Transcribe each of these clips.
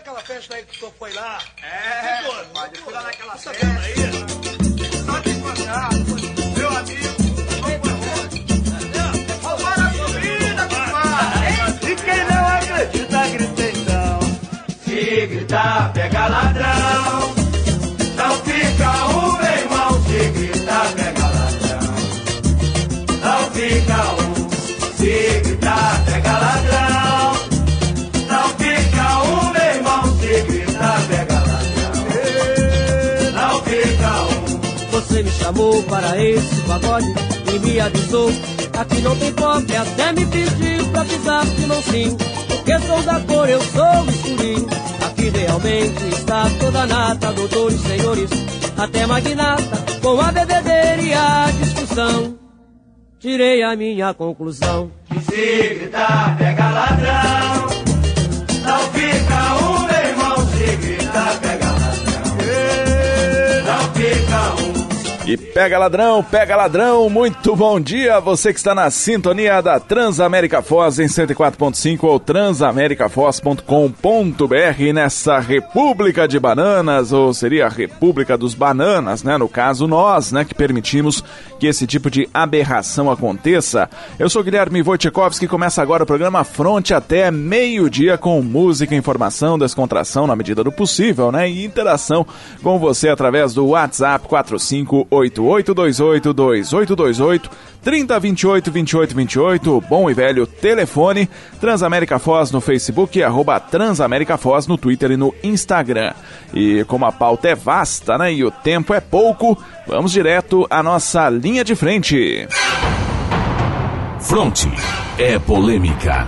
naquela festa aí que o senhor foi lá? Pode fui lá naquela festa aí. Só te encontrar, meu amigo. Roubaram a comida, compadre. E quem não acredita, grita então. Se gritar, pega ladrão. Não fica meu irmão. Se gritar, pega ladrão. Não fica se gritar, pega ladrão. Não fica meu irmão. Se gritar, pega ladrão. Não fica Você me chamou para esse pagode e me avisou. Aqui não tem pop, até me pediu pra pisar de mansinho. Porque sou da cor, eu sou escurinho. Aqui realmente está toda a nata, doutores, senhores, até magnata, com a bebedeira e a discussão. Tirei a minha conclusão. Que se gritar, pega ladrão. Não fica meu irmão. Se gritar, pega ladrão. Não fica E pega ladrão, muito bom dia, você que está na sintonia da Transamérica Foz em 104.5 ou transamericafoz.com.br nessa República de Bananas, ou seria a República dos Bananas, né? No caso nós, né, que permitimos que esse tipo de aberração aconteça. Eu sou Guilherme Wojciechowski e começa agora o programa Fronte até meio-dia com música, informação, descontração na medida do possível, né? E interação com você através do WhatsApp 4588282828, 30282828, bom e velho telefone, Transamérica Foz no Facebook e @Transamérica Foz no Twitter e no Instagram. E como a pauta é vasta, né, e o tempo é pouco, vamos direto à nossa linha de frente. Fronte é polêmica.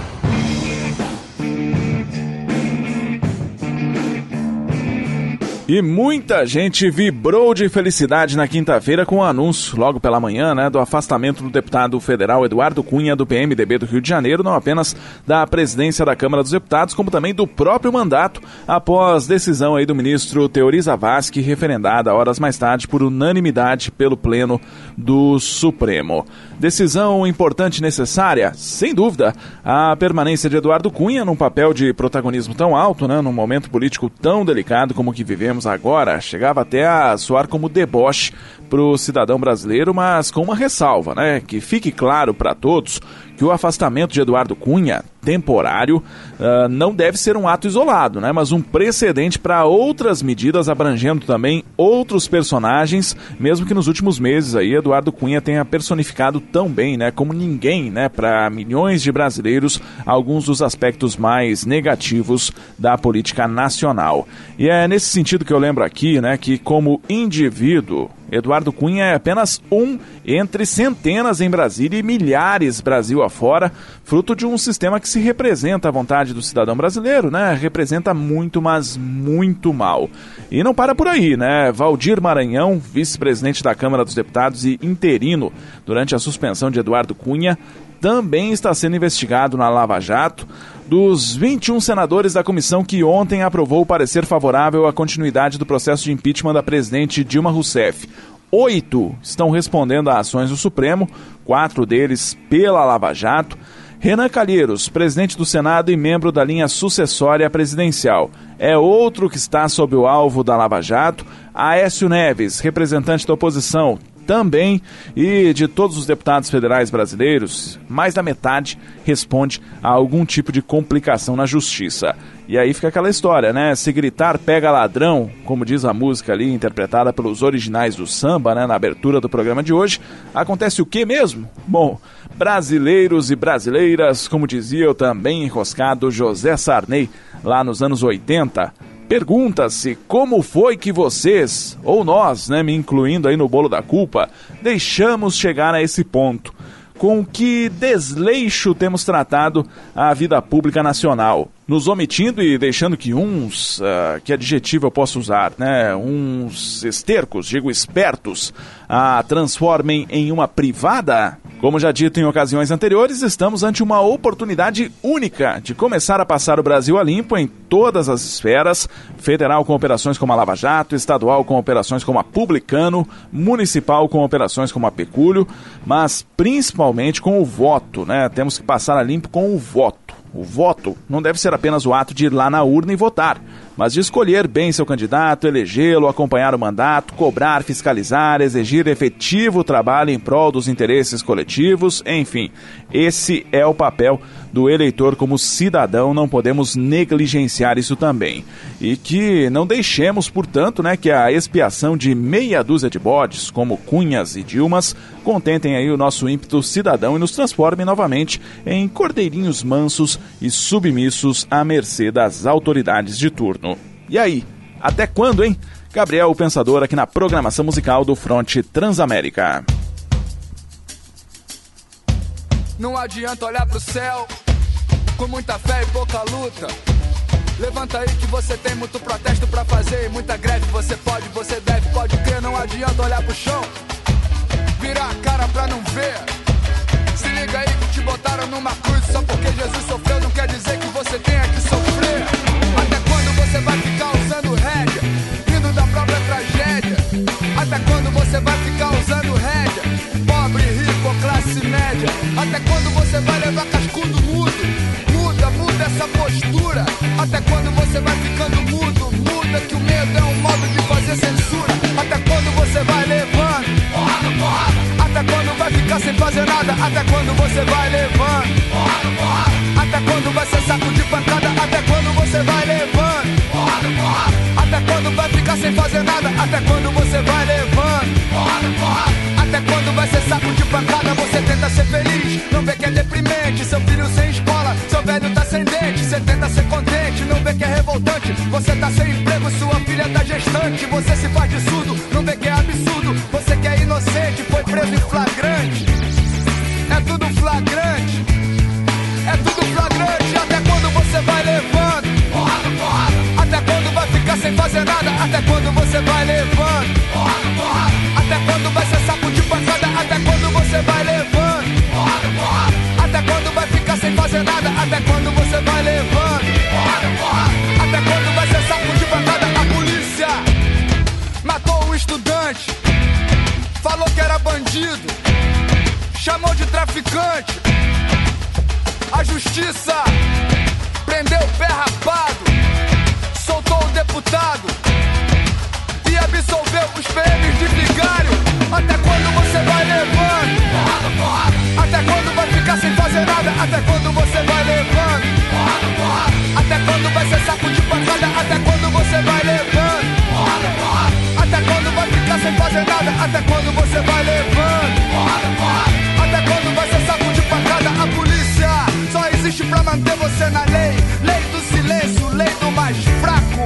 E muita gente vibrou de felicidade na quinta-feira com o anúncio, logo pela manhã, né, do afastamento do deputado federal Eduardo Cunha, do PMDB do Rio de Janeiro, não apenas da presidência da Câmara dos Deputados, como também do próprio mandato, após decisão aí do ministro Teori Zavascki, referendada horas mais tarde por unanimidade pelo Pleno do Supremo. Decisão importante e necessária? Sem dúvida. A permanência de Eduardo Cunha num papel de protagonismo tão alto, né, num momento político tão delicado como o que vivemos agora, chegava até a soar como deboche para o cidadão brasileiro, mas com uma ressalva, né? Que fique claro para todos que o afastamento de Eduardo Cunha, temporário, não deve ser um ato isolado, né? Mas um precedente para outras medidas abrangendo também outros personagens, mesmo que nos últimos meses aí Eduardo Cunha tenha personificado tão bem, né, como ninguém, né, para milhões de brasileiros, alguns dos aspectos mais negativos da política nacional. E é nesse sentido que eu lembro aqui, né, que como indivíduo, Eduardo Cunha é apenas um entre centenas em Brasília e milhares Brasil afora, fruto de um sistema que se representa à vontade do cidadão brasileiro, né? Representa muito, mas muito mal. E não para por aí, né? Valdir Maranhão, vice-presidente da Câmara dos Deputados e interino durante a suspensão de Eduardo Cunha, também está sendo investigado na Lava Jato. Dos 21 senadores da comissão que ontem aprovou o parecer favorável à continuidade do processo de impeachment da presidente Dilma Rousseff, 8 estão respondendo a ações do Supremo, 4 deles pela Lava Jato. Renan Calheiros, presidente do Senado e membro da linha sucessória presidencial, é outro que está sob o alvo da Lava Jato. Aécio Neves, representante da oposição, também, e de todos os deputados federais brasileiros, mais da metade responde a algum tipo de complicação na justiça. E aí fica aquela história, né? Se gritar pega ladrão, como diz a música ali, interpretada pelos originais do samba, né, na abertura do programa de hoje, acontece o que mesmo? Bom, brasileiros e brasileiras, como dizia o também enroscado José Sarney, lá nos anos 80, pergunta-se como foi que vocês, ou nós, né, me incluindo aí no bolo da culpa, deixamos chegar a esse ponto. Com que desleixo temos tratado a vida pública nacional, nos omitindo e deixando que uns, que adjetivo eu posso usar, né, uns estercos, digo espertos, a transformem em uma privada? Como já dito em ocasiões anteriores, estamos ante uma oportunidade única de começar a passar o Brasil a limpo em todas as esferas, federal com operações como a Lava Jato, estadual com operações como a Publicano, municipal com operações como a Pecúlio, mas principalmente com o voto, né? Temos que passar a limpo com o voto. O voto não deve ser apenas o ato de ir lá na urna e votar, mas de escolher bem seu candidato, elegê-lo, acompanhar o mandato, cobrar, fiscalizar, exigir efetivo trabalho em prol dos interesses coletivos, enfim. Esse é o papel do eleitor como cidadão, não podemos negligenciar isso também. E que não deixemos, portanto, que a expiação de meia dúzia de bodes, como Cunhas e Dilmas, contentem aí o nosso ímpeto cidadão e nos transformem novamente em cordeirinhos mansos e submissos à mercê das autoridades de turno. E aí, até quando, hein? Gabriel, o Pensador, aqui na programação musical do Fronte Transamérica. Não adianta olhar pro céu com muita fé e pouca luta. Levanta aí que você tem muito protesto pra fazer e muita greve. Você pode, você deve, pode crer. Não adianta olhar pro chão, virar a cara pra não ver. Se liga aí que te botaram numa cruz. Só porque Jesus sofreu não quer dizer que você tenha que sofrer. Até quando você vai ficar usando rédea, rindo da própria tragédia? Até quando você vai ficar usando rédea, pobre, rico ou classe média? Até quando você vai levar cascudo mudo? Muda essa postura. Até quando você vai ficando mudo? Muda que o medo é um modo de fazer censura. Até quando você vai levando porrada, porrada? Até quando vai ficar sem fazer nada? Até quando você vai levando porrada, porrada? Até quando vai ser saco de pancada? Até quando você vai levando porrada, porrada? Até quando vai ficar sem fazer nada? Até quando você vai levando porrada, porrada? Até quando vai ser saco de pancada? Você tenta ser feliz, não vê que é deprimente. Seu filho sem escola, seu velho tá sem dente. Você tenta ser contente, não vê que é revoltante. Você tá sem emprego, sua filha tá gestante. Você se faz de surdo, não vê que é absurdo. Você que é inocente, foi preso em flagrante. É tudo flagrante, é tudo flagrante. Até quando você vai levando porrada, porrada? Até quando vai ficar sem fazer nada? Até quando você vai levando porrada, porrada? Até quando vai ser saco de pancada? Até quando você vai levando porrada, porrada? Até quando vai ficar sem fazer nada? Até quando você vai levando porrada, porrada? Até quando vai ser saco de pancada? A polícia matou o estudante, falou que era bandido, chamou de traficante. A justiça prendeu o pé rapado, soltou o deputado e absolveu os PMs de vigário. Até quando você vai levando porrada, porrada? Até quando vai ficar sem fazer nada? Até quando você vai levando porrada, porrada? Até quando vai ser saco de pancada? Até quando você vai levando porrada, porrada? Até quando vai ficar sem fazer nada? Até quando você vai levando porrada, porrada? Até quando vai ser saco de pancada? A polícia só existe pra manter você na lei. Lei do silêncio, lei do mais fraco.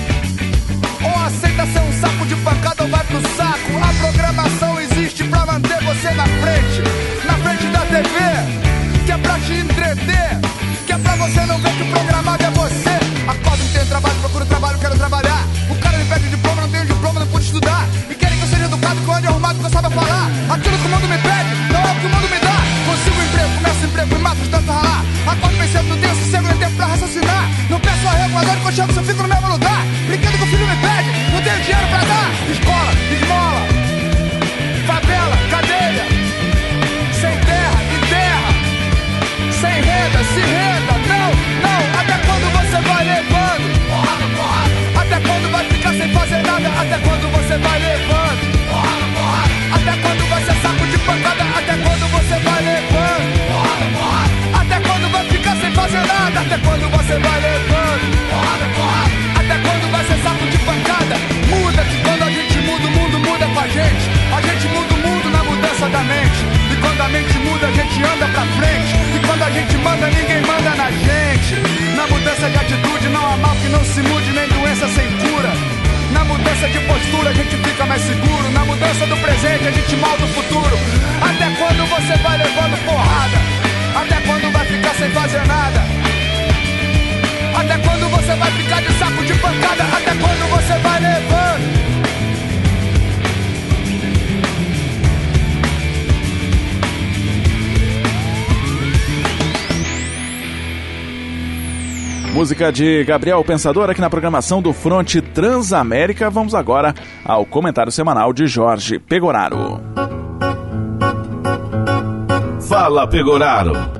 Ou aceita ser um saco de pancada ou vai pro saco. A programação existe pra manter você na frente da TV, que é pra te entreter, que é pra você não ver que o programado é você. Acordo, não tenho trabalho, procuro trabalho, quero trabalhar. O cara me pede diploma, não tenho diploma, não pude estudar. E querem que eu seja educado, que eu ande arrumado, que eu saiba falar. Aquilo que o mundo me pede, não é o que o mundo me dá. Consigo emprego, começo emprego e mato de tanto ralar. Acordo pensando, não tenho sossego nem tempo pra raciocinar. Não peço arrego, agora que eu chego, se eu fico no mesmo lugar. Brinquedo que o filho me pede, não tenho dinheiro pra dar. Escola, esmola, favela, cadeia. Sem terra, em terra. Sem renda, se renda. Não, não, até quando você vai levando porrada, porrada? Até quando vai ficar sem fazer nada? Até quando você vai levando porrada, porrada? Até quando vai ser saco de pancada? Até quando você vai levando porrada, porrada? Até quando vai ficar sem fazer nada? Até quando você vai levando porrada, porrada? Até quando vai ser saco de pancada? Muda que quando a gente muda, o mundo muda com a gente. A gente muda o mundo na mudança da mente. E quando a mente muda, a gente anda pra frente. E quando a gente manda, ninguém manda na gente. Na mudança de atitude não há mal que não se mude, nem doença sem cura. Na mudança de postura a gente fica mais seguro. Na mudança do presente a gente molda o futuro. Até quando você vai levando porrada? Até quando vai ficar sem fazer nada? Até quando você vai ficar de saco de pancada? Até quando você vai levando? Música de Gabriel Pensador aqui na programação do Fronte Transamérica. Vamos agora ao comentário semanal de Jorge Pegoraro. Fala, Pegoraro.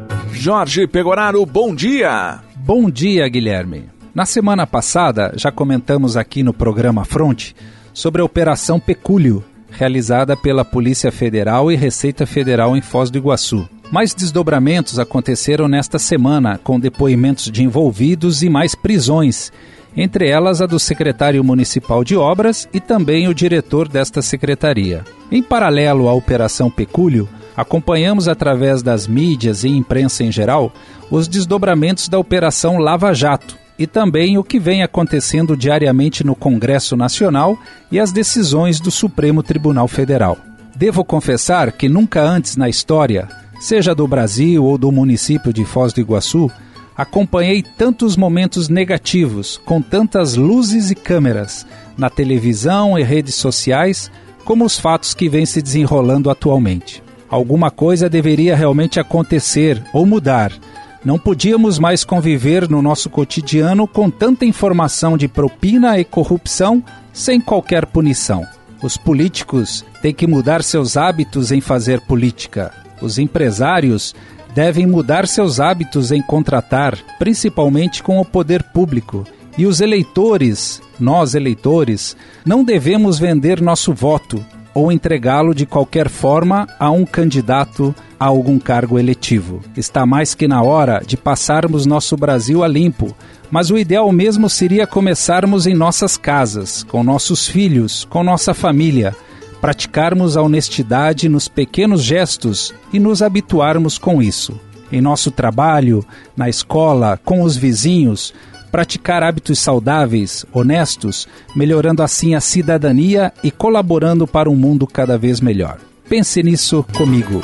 Jorge Pegoraro, bom dia! Bom dia, Guilherme. Na semana passada, já comentamos aqui no programa Fronte sobre a Operação Pecúlio, realizada pela Polícia Federal e Receita Federal em Foz do Iguaçu. Mais desdobramentos aconteceram nesta semana, com depoimentos de envolvidos e mais prisões, entre elas a do secretário municipal de obras e também o diretor desta secretaria. Em paralelo à Operação Pecúlio, acompanhamos através das mídias e imprensa em geral os desdobramentos da Operação Lava Jato e também o que vem acontecendo diariamente no Congresso Nacional e as decisões do Supremo Tribunal Federal. Devo confessar que nunca antes na história, seja do Brasil ou do município de Foz do Iguaçu, acompanhei tantos momentos negativos, com tantas luzes e câmeras, na televisão e redes sociais, como os fatos que vêm se desenrolando atualmente. Alguma coisa deveria realmente acontecer ou mudar. Não podíamos mais conviver no nosso cotidiano com tanta informação de propina e corrupção sem qualquer punição. Os políticos têm que mudar seus hábitos em fazer política. Os empresários devem mudar seus hábitos em contratar, principalmente com o poder público. E os eleitores, nós eleitores, não devemos vender nosso voto ou entregá-lo de qualquer forma a um candidato a algum cargo eletivo. Está mais que na hora de passarmos nosso Brasil a limpo, mas o ideal mesmo seria começarmos em nossas casas, com nossos filhos, com nossa família, praticarmos a honestidade nos pequenos gestos e nos habituarmos com isso. Em nosso trabalho, na escola, com os vizinhos, praticar hábitos saudáveis, honestos, melhorando assim a cidadania e colaborando para um mundo cada vez melhor. Pense nisso comigo.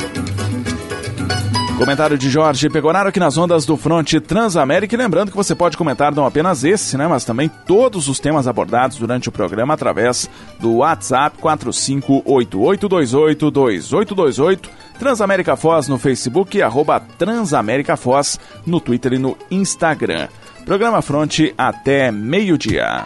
Comentário de Jorge Pegoraro aqui nas ondas do Fronte Transamérica. E lembrando que você pode comentar não apenas esse, mas também todos os temas abordados durante o programa através do WhatsApp 4588282828, Transamérica Foz no Facebook e @Transamérica Foz no Twitter e no Instagram. Programa Fronte até meio-dia.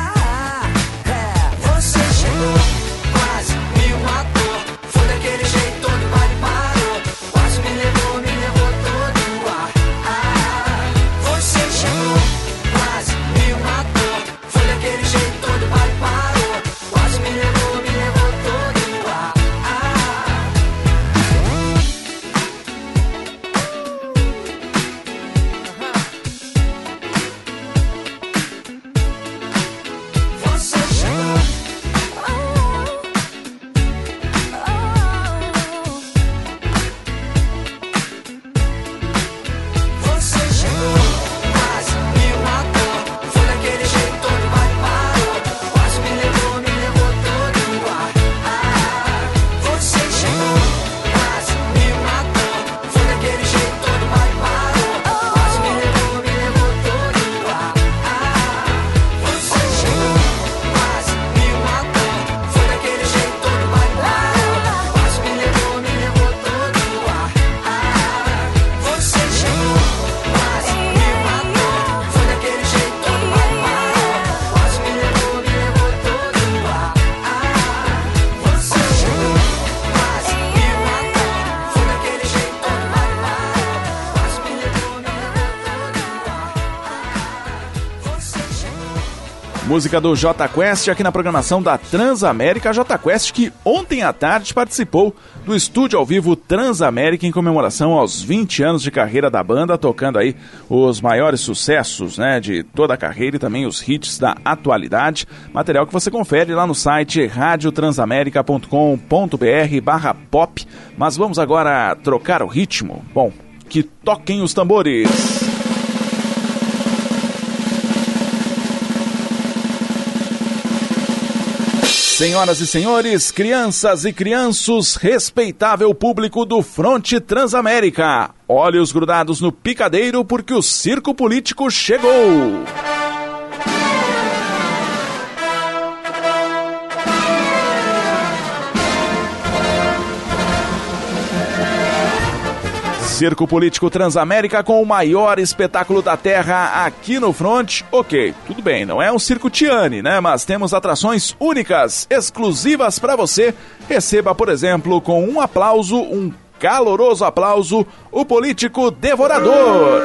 Daquele jeito Música do Jota Quest aqui na programação da Transamérica. Jota Quest que ontem à tarde participou do estúdio ao vivo Transamérica em comemoração aos 20 anos de carreira da banda, tocando aí os maiores sucessos, né, de toda a carreira e também os hits da atualidade. Material que você confere lá no site radiotransamerica.com.br/pop. Mas vamos agora trocar o ritmo. Bom, que toquem os tambores. Senhoras e senhores, crianças e crianços, respeitável público do Fronte Transamérica, olhos grudados no picadeiro porque o circo político chegou. Circo Político Transamérica com o maior espetáculo da Terra aqui no Fronte. Ok, tudo bem, não é um circo Tiane, né? Mas temos atrações únicas, exclusivas para você. Receba, por exemplo, com um aplauso, um caloroso aplauso, o político Devorador.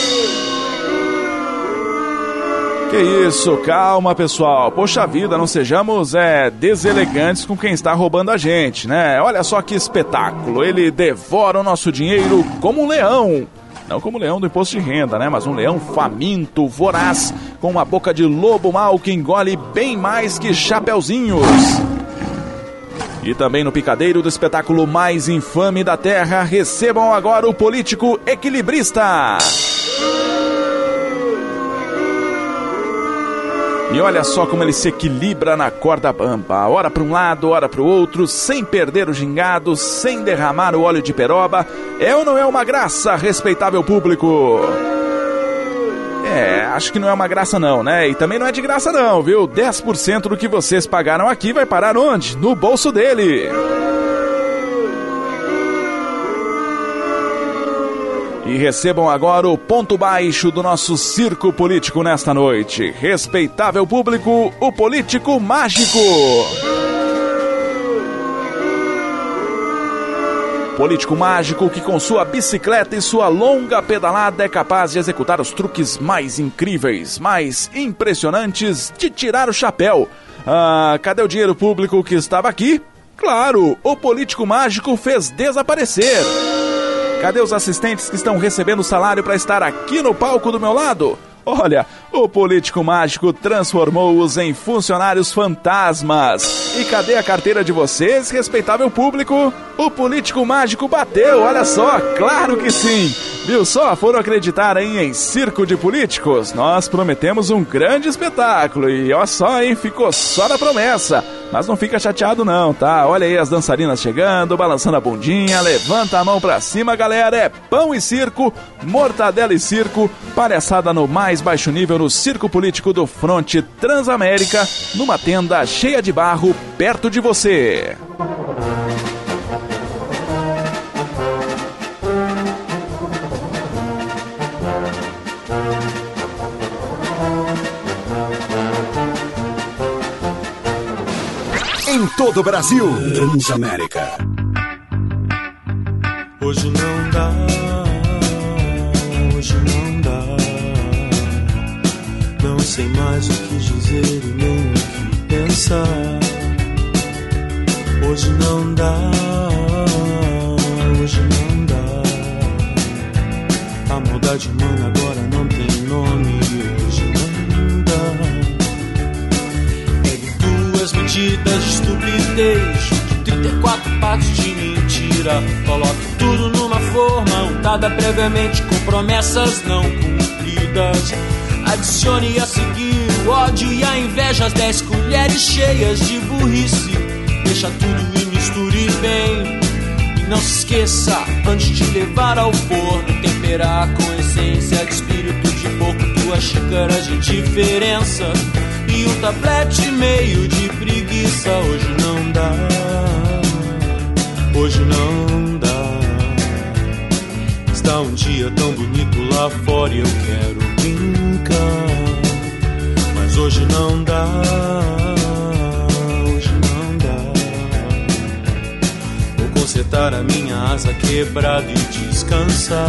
Que isso, calma pessoal, poxa vida, não sejamos deselegantes com quem está roubando a gente, né? Olha só que espetáculo, ele devora o nosso dinheiro como um leão. Não como o leão do imposto de renda, né? Mas um leão faminto, voraz, com uma boca de lobo mau que engole bem mais que chapeuzinhos. E também no picadeiro do espetáculo mais infame da Terra, recebam agora o político equilibrista. E olha só como ele se equilibra na corda bamba, ora para um lado, ora para o outro, sem perder o gingado, sem derramar o óleo de peroba. É ou não é uma graça, respeitável público? Acho que não é uma graça não, né? E também não é de graça não, viu? 10% do que vocês pagaram aqui vai parar onde? No bolso dele. E recebam agora o ponto baixo do nosso circo político nesta noite. Respeitável público, o político mágico. Político mágico que com sua bicicleta e sua longa pedalada é capaz de executar os truques mais incríveis, mais impressionantes de tirar o chapéu. Cadê o dinheiro público que estava aqui? Claro, o político mágico fez desaparecer. Cadê os assistentes que estão recebendo salário para estar aqui no palco do meu lado? Olha, o político mágico transformou-os em funcionários fantasmas. E cadê a carteira de vocês, respeitável público? O político mágico bateu, olha só, claro que sim. Viu só, foram acreditar em circo de políticos? Nós prometemos um grande espetáculo e ó só, hein, ficou só na promessa. Mas não fica chateado não, tá? Olha aí as dançarinas chegando, balançando a bundinha, levanta a mão pra cima, galera. É pão e circo, mortadela e circo, palhaçada no mais baixo nível no circo político do Fronte Transamérica, numa tenda cheia de barro perto de você. Em todo o Brasil, Transamérica. Hoje não dá, hoje não dá. Não sei mais o que dizer e nem o que pensar. Hoje não dá, hoje não dá. A maldade humana agora não tem nome. Hoje não dá. As medidas de estupidez de 34 partes de mentira. Coloque tudo numa forma untada previamente com promessas não cumpridas. Adicione a seguir o ódio e a inveja, as 10 colheres cheias de burrice. Deixa tudo e misture bem. E não se esqueça, antes de levar ao forno, temperar com essência de espírito de porco, 2 xícaras de diferença e um tablete meio de preguiça. Hoje não dá, hoje não dá. Está um dia tão bonito lá fora e eu quero brincar, mas hoje não dá, hoje não dá. Vou consertar a minha asa quebrada e descansar.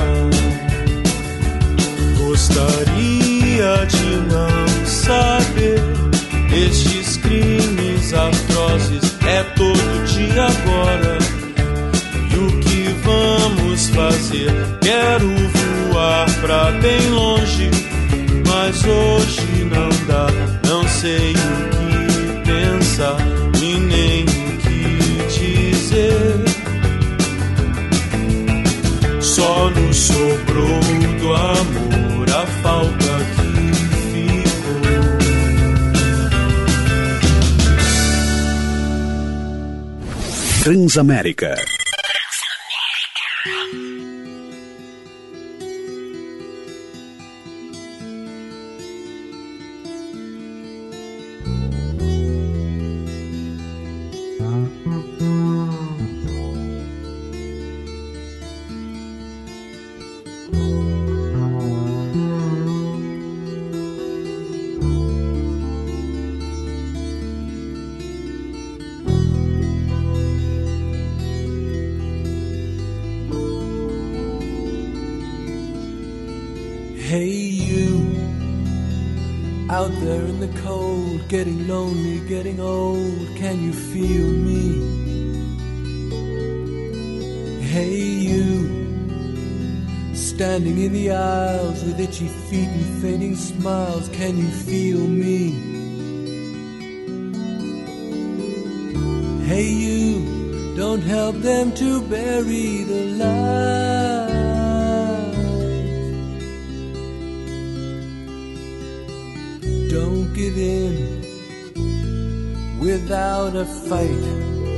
Gostaria de não saber Estes crimes atrozes é todo dia agora. E o que vamos fazer? Quero voar pra bem longe, mas hoje não dá. Não sei o que pensar e nem o que dizer. Só nos sobrou do amor a falta que ficou. Transamérica. Hey you, out there in the cold, getting lonely, getting old, can you feel me? Hey you, standing in the aisles with itchy feet and fading smiles, can you feel me? Hey you, don't help them to bury the light. Don't give in without a fight.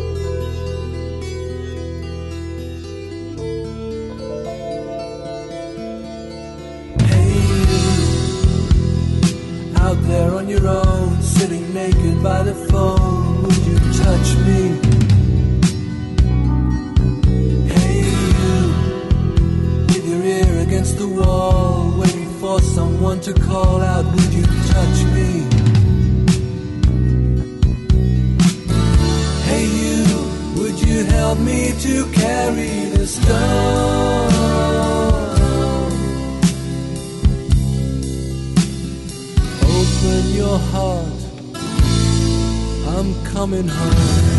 Hey you, out there on your own, sitting naked by the phone, would you touch me? Hey you, with your ear against the wall, waiting for someone to call out, would you touch me? Hey you, would you help me to carry the stone? Open your heart, I'm coming home.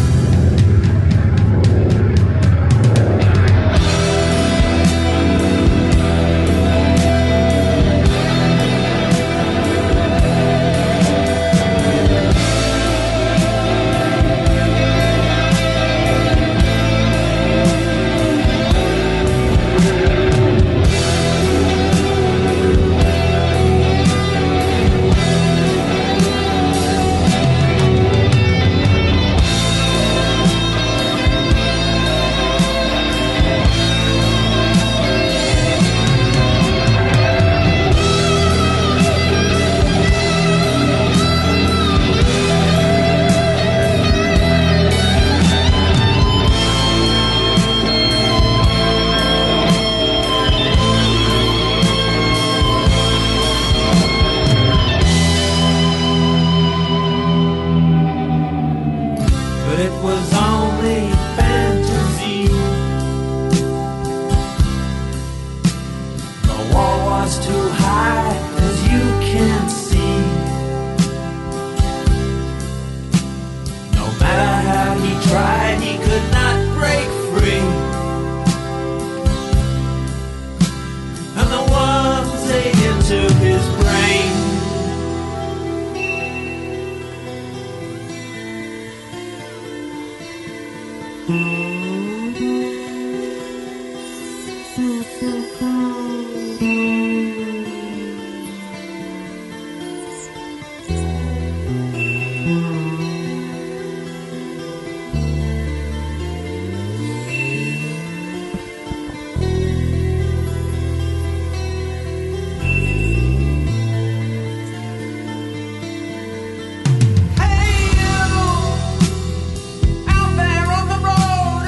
Out there on the road,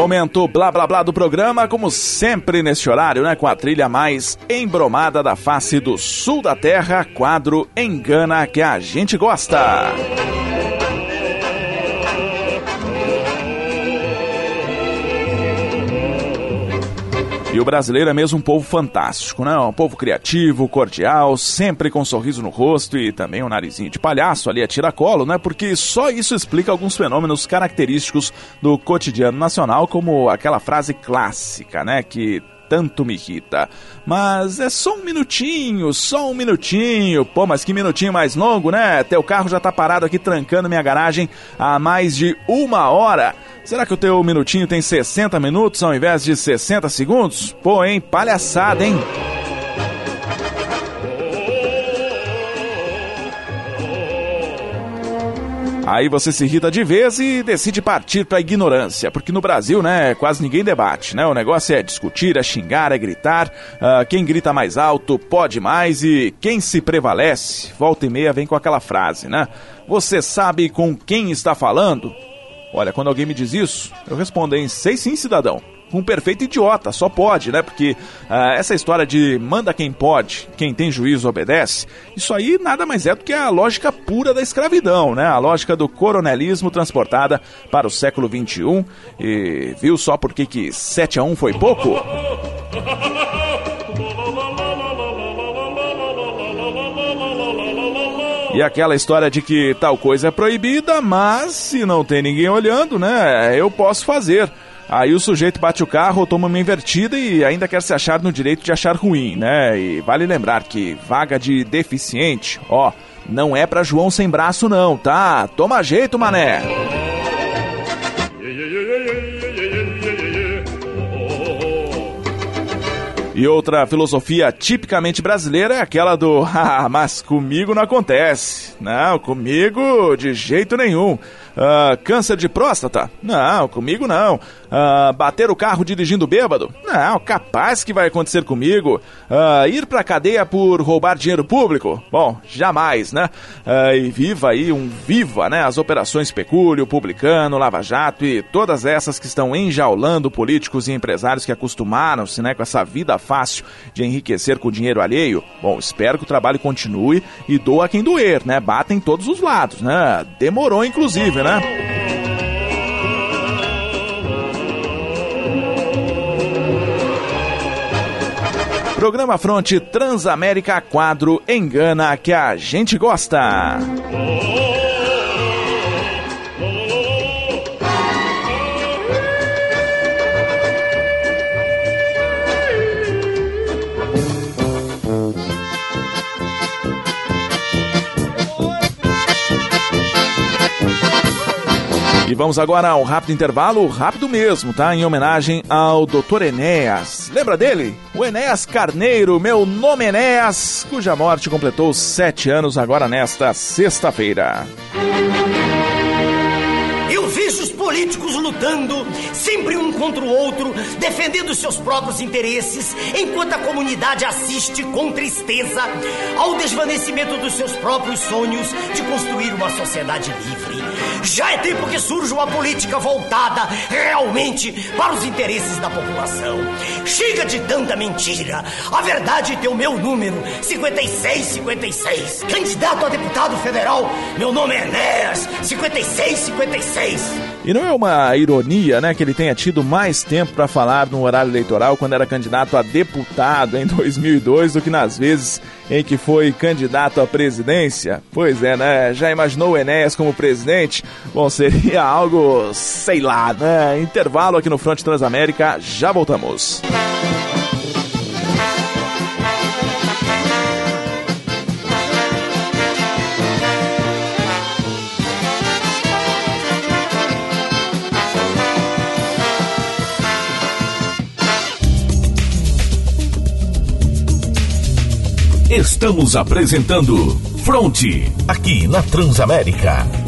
momento blá blá blá do programa, como sempre neste horário, né, com a trilha mais embromada da face do sul da terra, quadro Engana que a gente gosta. E o brasileiro é mesmo um povo fantástico, né? Um povo criativo, cordial, sempre com um sorriso no rosto e também um narizinho de palhaço ali a tiracolo, né? Porque só isso explica alguns fenômenos característicos do cotidiano nacional, como aquela frase clássica, né? Que tanto me irrita. Mas é só um minutinho. Pô, mas que minutinho mais longo, né? Teu carro já tá parado aqui trancando minha garagem há mais de 1 hora. Será que o teu minutinho tem 60 minutos ao invés de 60 segundos? Pô, hein? Palhaçada, hein? Aí você se irrita de vez e decide partir para a ignorância, porque no Brasil, né, quase ninguém debate, né? O negócio é discutir, é xingar, é gritar, quem grita mais alto pode mais e quem se prevalece, volta e meia vem com aquela frase, né? Você sabe com quem está falando? Olha, quando alguém me diz isso, eu respondo, hein? Sei sim, cidadão. Um perfeito idiota, só pode, né? Porque essa história de manda quem pode, quem tem juízo obedece, isso aí nada mais é do que a lógica pura da escravidão, né? A lógica do coronelismo transportada para o século XXI. E viu só por que 7-1 foi pouco? E aquela história de que tal coisa é proibida, mas se não tem ninguém olhando, né? Eu posso fazer. Aí o sujeito bate o carro, toma uma invertida e ainda quer se achar no direito de achar ruim, né? E vale lembrar que vaga de deficiente, ó, não é pra João sem braço não, tá? Toma jeito, mané! E outra filosofia tipicamente brasileira é aquela do mas comigo não acontece. Não, comigo de jeito nenhum. Câncer de próstata? Não, comigo não. Bater o carro dirigindo bêbado? Não, capaz que vai acontecer comigo. Ir pra cadeia por roubar dinheiro público? Bom, jamais, né? E viva né? As operações Pecúlio, Publicano, Lava Jato e todas essas que estão enjaulando políticos e empresários que acostumaram-se, né, com essa vida fácil de enriquecer com dinheiro alheio. Bom, espero que o trabalho continue e doa quem doer, né? Bata em todos os lados, né? Demorou, inclusive, né? Programa Fronte Transamérica, quadro Engana que a gente gosta. E vamos agora ao rápido intervalo, rápido mesmo, tá? Em homenagem ao Dr. Enéas. Lembra dele? O Enéas Carneiro, meu nome é Enéas, cuja morte completou 7 anos agora nesta sexta-feira. Eu vejo os políticos lutando, sempre um contra o outro, defendendo seus próprios interesses, enquanto a comunidade assiste com tristeza ao desvanecimento dos seus próprios sonhos de construir uma sociedade livre. Já é tempo que surja uma política voltada realmente para os interesses da população. Chega de tanta mentira. A verdade tem o meu número, 5656. Candidato a deputado federal, meu nome é Enéas, 5656. E não é uma ironia, né, que ele tenha tido mais tempo para falar no horário eleitoral quando era candidato a deputado em 2002 do que nas vezes em que foi candidato à presidência? Pois é, né? Já imaginou o Enéas como presidente? Bom, seria algo, sei lá, né? Intervalo aqui no Fronte Transamérica, já voltamos. Estamos apresentando Fronte, aqui na Transamérica.